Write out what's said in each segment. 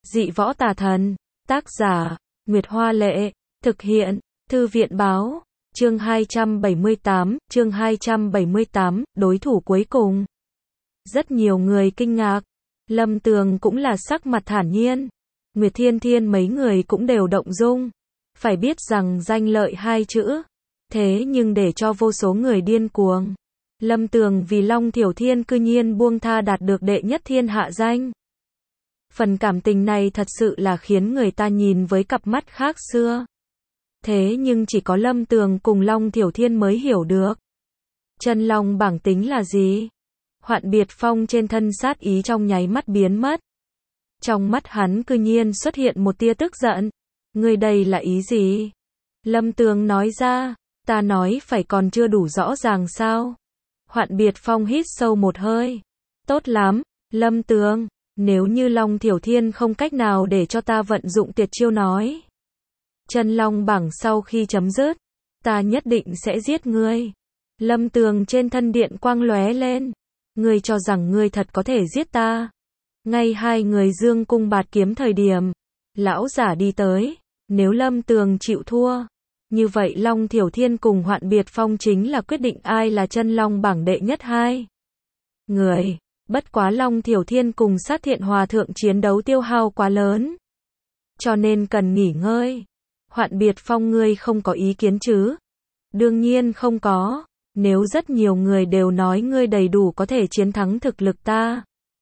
Dị võ tà thần. Tác giả, Nguyệt Hoa Lệ. Thực hiện, Thư viện Báo. Chương 278, đối thủ cuối cùng. Rất nhiều người kinh ngạc. Lâm Tường cũng là sắc mặt thản nhiên. Nguyệt Thiên Thiên mấy người cũng đều động dung. Phải biết rằng danh lợi hai chữ. Thế nhưng để cho vô số người điên cuồng. Lâm Tường vì Long Thiểu Thiên cư nhiên buông tha đạt được đệ nhất thiên hạ danh. Phần cảm tình này thật sự là khiến người ta nhìn với cặp mắt khác xưa. Thế nhưng chỉ có Lâm Tường cùng Long Thiểu Thiên mới hiểu được. Chân long bảng tính là gì? Hoạn Biệt Phong trên thân sát ý trong nháy mắt biến mất. Trong mắt hắn cư nhiên xuất hiện một tia tức giận. Ngươi đây là ý gì? Lâm Tường nói ra, ta nói phải còn chưa đủ rõ ràng sao? Hoạn Biệt Phong hít sâu một hơi. Tốt lắm, Lâm Tường, nếu như Long Thiểu Thiên không cách nào để cho ta vận dụng tuyệt chiêu nói. Chân long bảng sau khi chấm dứt, ta nhất định sẽ giết ngươi. Lâm Tường trên thân điện quang lóe lên. Ngươi cho rằng ngươi thật có thể giết ta? Ngay hai người dương cung bạt kiếm thời điểm, lão giả đi tới. Nếu Lâm Tường chịu thua, như vậy Long Thiểu Thiên cùng Hoạn Biệt Phong chính là quyết định ai là chân long bảng đệ nhất hai người. Bất quá Long Thiểu Thiên cùng Sát Thiện Hòa Thượng chiến đấu tiêu hao quá lớn, cho nên cần nghỉ ngơi. Hoạn Biệt Phong, ngươi không có ý kiến chứ? Đương nhiên không có. Nếu rất nhiều người đều nói ngươi đầy đủ có thể chiến thắng thực lực ta,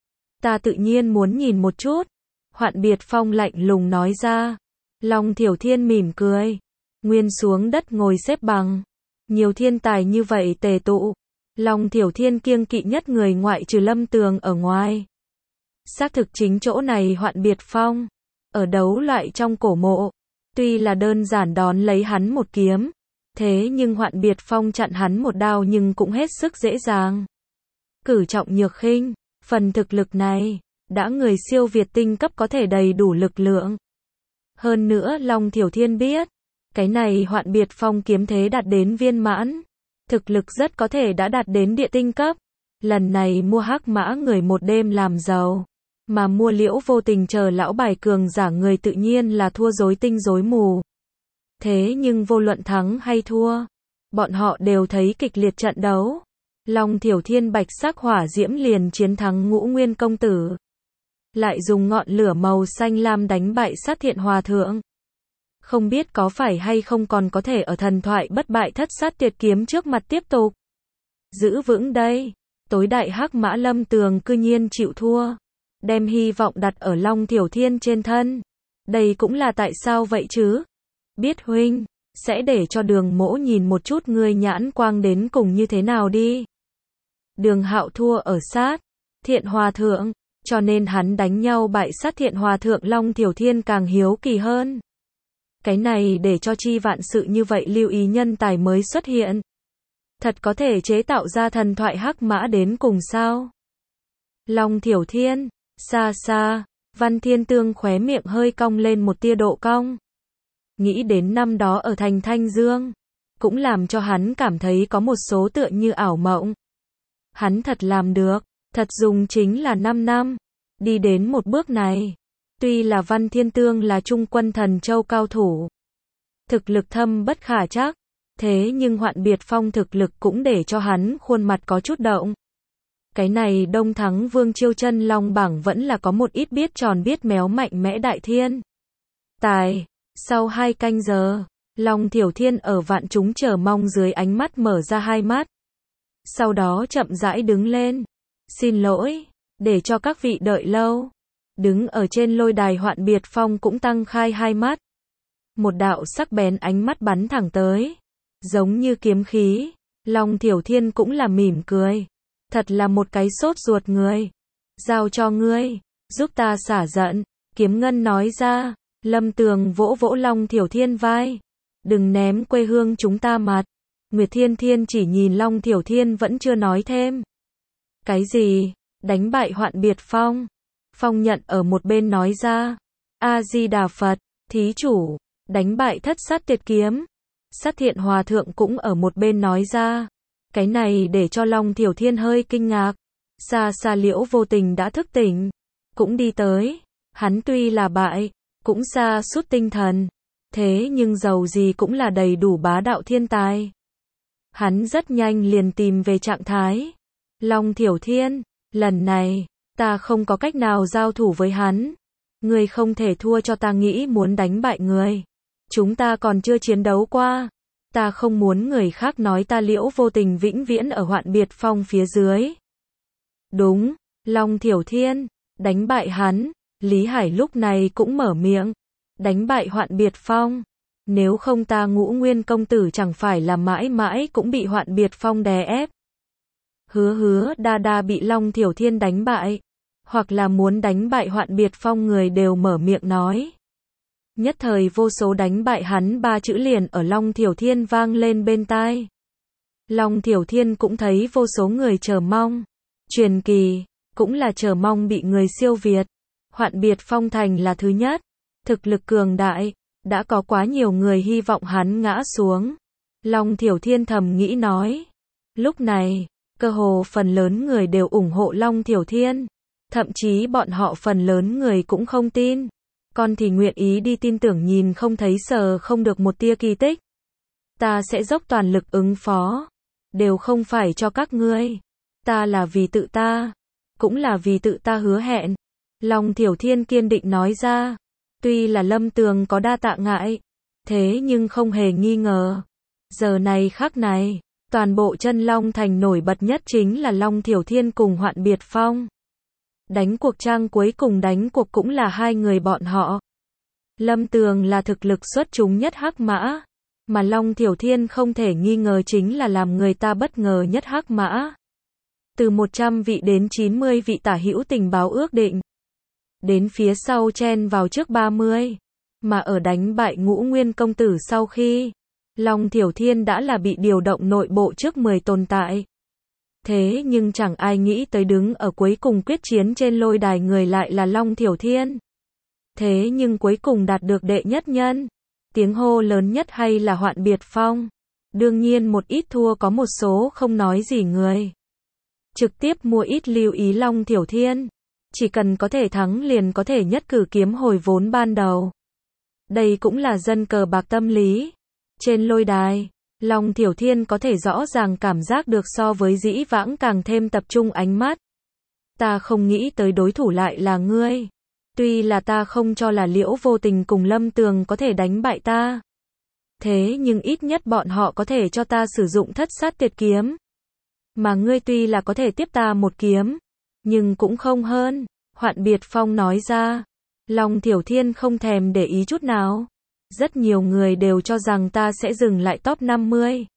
ta tự nhiên muốn nhìn một chút. Hoạn Biệt Phong lạnh lùng nói ra. Long Thiểu Thiên mỉm cười, nguyên xuống đất ngồi xếp bằng. Nhiều thiên tài như vậy tề tụ, Long Thiểu Thiên kiêng kỵ nhất người ngoại trừ Lâm Tường ở ngoài. Xác thực chính chỗ này Hoạn Biệt Phong, ở đấu loại trong cổ mộ, tuy là đơn giản đón lấy hắn một kiếm, thế nhưng Hoạn Biệt Phong chặn hắn một đao nhưng cũng hết sức dễ dàng. Cử trọng nhược khinh, phần thực lực này, đã người siêu việt tinh cấp có thể đầy đủ lực lượng. Hơn nữa Long Thiểu Thiên biết, cái này Hoạn Biệt Phong kiếm thế đạt đến viên mãn, thực lực rất có thể đã đạt đến địa tinh cấp. Lần này mua hắc mã người một đêm làm giàu, mà mua Liễu Vô Tình chờ lão bài cường giả người tự nhiên là thua rối tinh rối mù. Thế nhưng vô luận thắng hay thua, bọn họ đều thấy kịch liệt trận đấu. Long Thiểu Thiên bạch sắc hỏa diễm liền chiến thắng Ngũ Nguyên công tử, lại dùng ngọn lửa màu xanh lam đánh bại Sát Thiện Hòa Thượng. Không biết có phải hay không còn có thể ở thần thoại bất bại thất sát tuyệt kiếm trước mặt tiếp tục giữ vững đây. Tối đại hắc mã Lâm Tường cư nhiên chịu thua, đem hy vọng đặt ở Long Thiểu Thiên trên thân. Đây cũng là tại sao vậy chứ? Biết huynh sẽ để cho Đường Mỗ nhìn một chút ngươi nhãn quang đến cùng như thế nào đi. Đường Hạo thua ở Sát Thiện Hòa Thượng, cho nên hắn đánh nhau bại Sát Thiện Hòa Thượng. Long Thiểu Thiên càng hiếu kỳ hơn. Cái này để cho chi vạn sự như vậy lưu ý nhân tài mới xuất hiện. Thật có thể chế tạo ra thần thoại hắc mã đến cùng sao? Long Thiểu Thiên, xa xa, Văn Thiên Tương khóe miệng hơi cong lên một tia độ cong. Nghĩ đến năm đó ở thành Thanh Dương, cũng làm cho hắn cảm thấy có một số tựa như ảo mộng. Hắn thật làm được, thật dùng chính là 5 năm, đi đến một bước này. Tuy là Văn Thiên Tương là Trung Quân Thần Châu cao thủ, thực lực thâm bất khả trắc, thế nhưng Hoạn Biệt Phong thực lực cũng để cho hắn khuôn mặt có chút động. Cái này Đông Thắng Vương chiêu chân long bảng vẫn là có một ít biết tròn biết méo mạnh mẽ đại thiên tài. Sau 2 canh giờ, Long Thiểu Thiên ở vạn chúng chờ mong dưới ánh mắt mở ra hai mắt. Sau đó chậm rãi đứng lên. Xin lỗi, để cho các vị đợi lâu. Đứng ở trên lôi đài Hoạn Biệt Phong cũng tăng khai hai mắt. Một đạo sắc bén ánh mắt bắn thẳng tới, giống như kiếm khí. Long Thiểu Thiên cũng là mỉm cười. Thật là một cái sốt ruột người. Giao cho ngươi, giúp ta xả giận. Kiếm Ngân nói ra. Lâm Tường vỗ vỗ Long Thiểu Thiên vai. Đừng ném quê hương chúng ta mặt. Nguyệt Thiên Thiên chỉ nhìn Long Thiểu Thiên vẫn chưa nói thêm. Cái gì? Đánh bại Hoạn Biệt Phong? Phong Nhận ở một bên nói ra. A-di-đà Phật, thí chủ, đánh bại thất sát tuyệt kiếm. Sát Thiện Hòa Thượng cũng ở một bên nói ra. Cái này để cho Long Thiểu Thiên hơi kinh ngạc. Xa xa Liễu Vô Tình đã thức tỉnh, cũng đi tới. Hắn tuy là bại, cũng sa sút tinh thần, thế nhưng dầu gì cũng là đầy đủ bá đạo thiên tài. Hắn rất nhanh liền tìm về trạng thái. Long Thiểu Thiên, lần này, ta không có cách nào giao thủ với hắn. Ngươi không thể thua cho ta, nghĩ muốn đánh bại ngươi. Chúng ta còn chưa chiến đấu qua. Ta không muốn người khác nói ta Liễu Vô Tình vĩnh viễn ở Hoạn Biệt Phong phía dưới. Đúng, Long Thiểu Thiên, đánh bại hắn. Lý Hải lúc này cũng mở miệng. Đánh bại Hoạn Biệt Phong. Nếu không ta Ngũ Nguyên công tử chẳng phải là mãi mãi cũng bị Hoạn Biệt Phong đè ép. Hứa đa đa bị Long Thiểu Thiên đánh bại. Hoặc là muốn đánh bại Hoạn Biệt Phong, người đều mở miệng nói. Nhất thời vô số đánh bại hắn ba chữ liền ở Long Thiểu Thiên vang lên bên tai. Long Thiểu Thiên cũng thấy vô số người chờ mong. Truyền kỳ, cũng là chờ mong bị người siêu việt. Hoạn Biệt Phong thành là thứ nhất. Thực lực cường đại, đã có quá nhiều người hy vọng hắn ngã xuống. Long Thiểu Thiên thầm nghĩ nói. Lúc này, cơ hồ phần lớn người đều ủng hộ Long Thiểu Thiên. Thậm chí bọn họ phần lớn người cũng không tin. Con thì nguyện ý đi tin tưởng nhìn không thấy sờ không được một tia kỳ tích. Ta sẽ dốc toàn lực ứng phó. Đều không phải cho các ngươi. Ta là vì tự ta. Cũng là vì tự ta hứa hẹn. Long Thiểu Thiên kiên định nói ra. Tuy là Lâm Tường có đa tạ ngại. Thế nhưng không hề nghi ngờ. Giờ này khắc này, toàn bộ Chân Long Thành nổi bật nhất chính là Long Thiểu Thiên cùng Hoạn Biệt Phong. Đánh cuộc trang cuối cùng đánh cuộc cũng là hai người bọn họ. Lâm Tường là thực lực xuất chúng nhất hắc mã, mà Long Thiểu Thiên không thể nghi ngờ chính là làm người ta bất ngờ nhất hắc mã. Từ 100 vị đến 90 vị tả hữu tình báo ước định, đến phía sau chen vào trước 30, mà ở đánh bại Ngũ Nguyên công tử sau khi, Long Thiểu Thiên đã là bị điều động nội bộ trước 10 tồn tại. Thế nhưng chẳng ai nghĩ tới đứng ở cuối cùng quyết chiến trên lôi đài người lại là Long Thiểu Thiên. Thế nhưng cuối cùng đạt được đệ nhất nhân. Tiếng hô lớn nhất hay là Hoạn Biệt Phong. Đương nhiên một ít thua có một số không nói gì người. Trực tiếp mua ít lưu ý Long Thiểu Thiên. Chỉ cần có thể thắng liền có thể nhất cử kiếm hồi vốn ban đầu. Đây cũng là dân cờ bạc tâm lý. Trên lôi đài, Long Thiểu Thiên có thể rõ ràng cảm giác được so với dĩ vãng càng thêm tập trung ánh mắt. Ta không nghĩ tới đối thủ lại là ngươi. Tuy là ta không cho là Liễu Vô Tình cùng Lâm Tường có thể đánh bại ta. Thế nhưng ít nhất bọn họ có thể cho ta sử dụng Thất Sát Tuyệt Kiếm. Mà ngươi tuy là có thể tiếp ta một kiếm, nhưng cũng không hơn. Hoạn Biệt Phong nói ra. Long Thiểu Thiên không thèm để ý chút nào. Rất nhiều người đều cho rằng ta sẽ dừng lại top 50.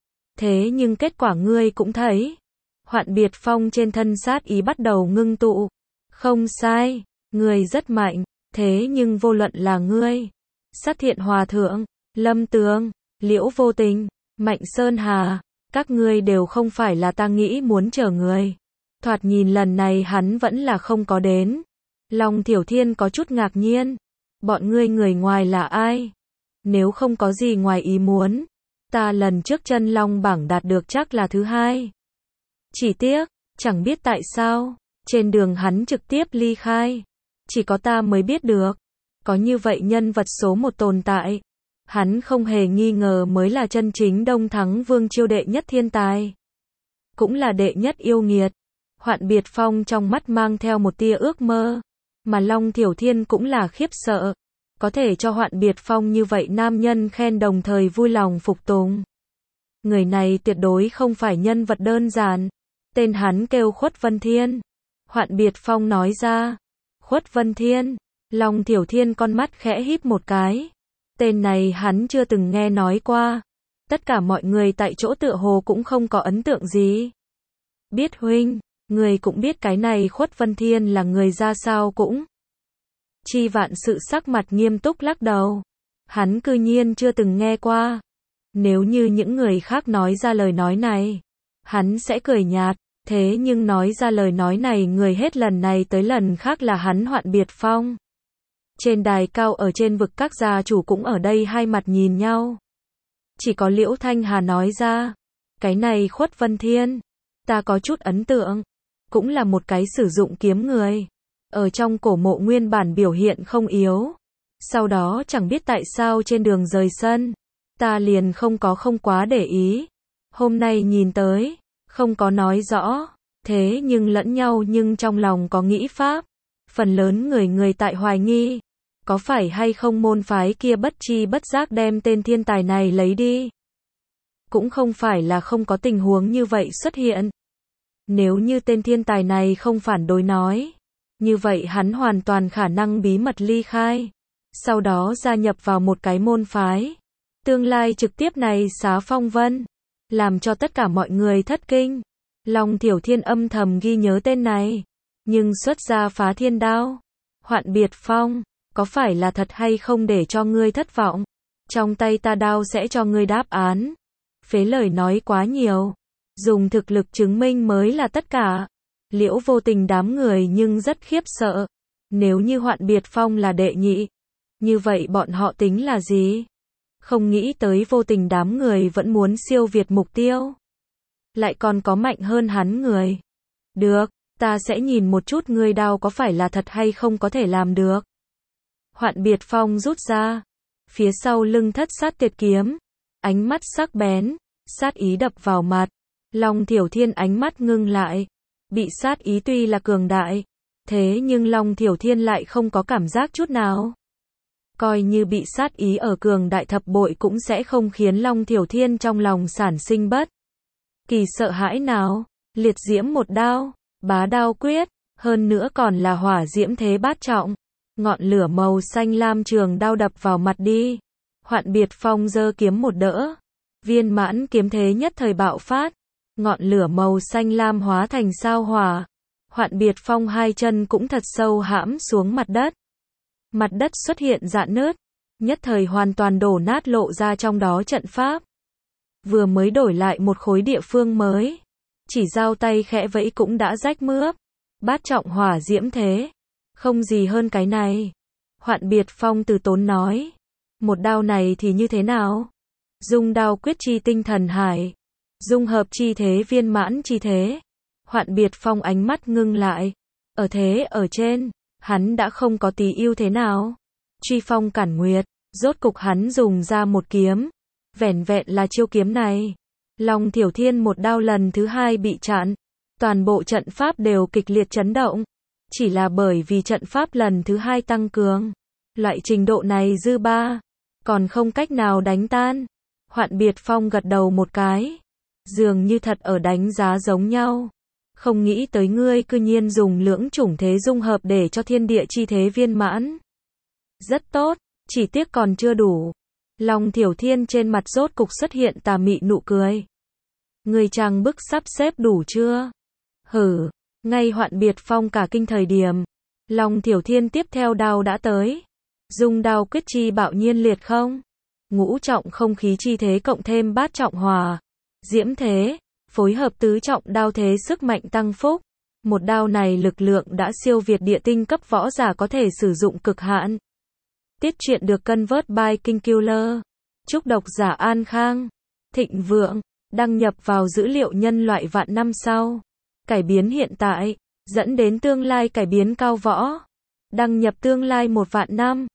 Thế nhưng kết quả ngươi cũng thấy. Hoạn Biệt Phong trên thân sát ý bắt đầu ngưng tụ. Không sai, ngươi rất mạnh. Thế nhưng vô luận là ngươi, Sát Thiện Hòa Thượng, Lâm Tường, Liễu Vô Tình, Mạnh Sơn Hà, các ngươi đều không phải là ta nghĩ muốn chờ người. Thoạt nhìn lần này hắn vẫn là không có đến. Long Thiểu Thiên có chút ngạc nhiên. Bọn ngươi người ngoài là ai? Nếu không có gì ngoài ý muốn, ta lần trước Chân Long bảng đạt được chắc là thứ hai. Chỉ tiếc, chẳng biết tại sao, trên đường hắn trực tiếp ly khai. Chỉ có ta mới biết được. Có như vậy nhân vật số một tồn tại. Hắn không hề nghi ngờ mới là chân chính Đông Thắng Vương Chiêu đệ nhất thiên tài. Cũng là đệ nhất yêu nghiệt. Hoạn Biệt Phong trong mắt mang theo một tia ước mơ. Mà Long Thiểu Thiên cũng là khiếp sợ. Có thể cho Hoạn Biệt Phong như vậy nam nhân khen đồng thời vui lòng phục tùng. Người này tuyệt đối không phải nhân vật đơn giản. Tên hắn kêu Khuất Vân Thiên. Hoạn Biệt Phong nói ra. Khuất Vân Thiên. Long Thiểu Thiên con mắt khẽ híp một cái. Tên này hắn chưa từng nghe nói qua. Tất cả mọi người tại chỗ tựa hồ cũng không có ấn tượng gì. Biết huynh, người cũng biết cái này Khuất Vân Thiên là người ra sao cũng. Chi Vạn Sự sắc mặt nghiêm túc lắc đầu. Hắn cư nhiên chưa từng nghe qua. Nếu như những người khác nói ra lời nói này, hắn sẽ cười nhạt. Thế nhưng nói ra lời nói này người hết lần này tới lần khác là hắn Hoạn Biệt Phong. Trên đài cao ở trên vực các gia chủ cũng ở đây hai mặt nhìn nhau. Chỉ có Liễu Thanh Hà nói ra. Cái này Khuất Vân Thiên, ta có chút ấn tượng. Cũng là một cái sử dụng kiếm người. ở trong cổ mộ nguyên bản biểu hiện không yếu. Sau đó chẳng biết tại sao trên đường rời sân, ta liền không quá để ý. Hôm nay nhìn tới, không có nói rõ, thế nhưng lẫn nhau nhưng trong lòng có nghĩ pháp. Phần lớn người tại hoài nghi, có phải hay không môn phái kia bất tri bất giác đem tên thiên tài này lấy đi. Cũng không phải là không có tình huống như vậy xuất hiện. Nếu như tên thiên tài này không phản đối nói, như vậy hắn hoàn toàn khả năng bí mật ly khai, sau đó gia nhập vào một cái môn phái. Tương lai trực tiếp này xá phong vân, làm cho tất cả mọi người thất kinh. Long Thiểu Thiên âm thầm ghi nhớ tên này, nhưng xuất ra phá thiên đao. Hoạn Biệt Phong, có phải là thật hay không để cho ngươi thất vọng? Trong tay ta đao sẽ cho ngươi đáp án. Phế lời nói quá nhiều, dùng thực lực chứng minh mới là tất cả. Liễu Vô Tình đám người nhưng rất khiếp sợ. Nếu như Hoạn Biệt Phong là đệ nhị, như vậy bọn họ tính là gì? Không nghĩ tới Vô Tình đám người vẫn muốn siêu việt mục tiêu. Lại còn có mạnh hơn hắn người. Được, ta sẽ nhìn một chút ngươi đao có phải là thật hay không có thể làm được. Hoạn Biệt Phong rút ra, phía sau lưng thất sát tuyệt kiếm, ánh mắt sắc bén, sát ý đập vào mặt. Long Thiểu Thiên ánh mắt ngưng lại, bị sát ý tuy là cường đại, thế nhưng Long Thiểu Thiên lại không có cảm giác chút nào. Coi như bị sát ý ở cường đại thập bội cũng sẽ không khiến Long Thiểu Thiên trong lòng sản sinh bất kỳ sợ hãi nào. Liệt diễm một đao, bá đao quyết, hơn nữa còn là hỏa diễm thế bát trọng. Ngọn lửa màu xanh lam trường đao đập vào mặt đi. Hoạn Biệt Phong giơ kiếm một đỡ, viên mãn kiếm thế nhất thời bạo phát. Ngọn lửa màu xanh lam hóa thành sao hỏa. Hoạn Biệt Phong hai chân cũng thật sâu hãm xuống mặt đất. Mặt đất xuất hiện rạn nứt, nhất thời hoàn toàn đổ nát lộ ra trong đó trận pháp. Vừa mới đổi lại một khối địa phương mới, chỉ giao tay khẽ vẫy cũng đã rách mướp. Bát trọng hỏa diễm thế, không gì hơn cái này. Hoạn Biệt Phong từ tốn nói, một đao này thì như thế nào? Dung đao quyết chi tinh thần hải, dung hợp chi thế viên mãn chi thế. Hoạn Biệt Phong ánh mắt ngưng lại, ở thế ở trên, hắn đã không có tí ưu thế nào. Truy phong cản nguyệt, rốt cục hắn dùng ra một kiếm, vẻn vẹn là chiêu kiếm này. Long Thiểu Thiên một đao lần thứ hai bị chặn, toàn bộ trận pháp đều kịch liệt chấn động. Chỉ là bởi vì trận pháp lần thứ hai tăng cường, loại trình độ này dư ba, còn không cách nào đánh tan. Hoạn Biệt Phong gật đầu một cái, dường như thật ở đánh giá giống nhau. Không nghĩ tới ngươi cư nhiên dùng lưỡng chủng thế dung hợp để cho thiên địa chi thế viên mãn. Rất tốt, chỉ tiếc còn chưa đủ. Long Thiểu Thiên trên mặt rốt cục xuất hiện tà mị nụ cười. Ngươi trang bức sắp xếp đủ chưa? Hử, ngay Hoạn Biệt Phong cả kinh thời điểm, Long Thiểu Thiên tiếp theo đao đã tới. Dung đao quyết chi bạo nhiên liệt không? Ngũ trọng không khí chi thế cộng thêm bát trọng hỏa diễm thế, phối hợp tứ trọng đao thế sức mạnh tăng phúc. Một đao này lực lượng đã siêu việt địa tinh cấp võ giả có thể sử dụng cực hạn. Tiết truyện được convert by King Killer. Chúc độc giả an khang, thịnh vượng, đăng nhập vào dữ liệu nhân loại vạn năm sau. Cải biến hiện tại, dẫn đến tương lai cải biến cao võ. Đăng nhập tương lai 1 vạn năm.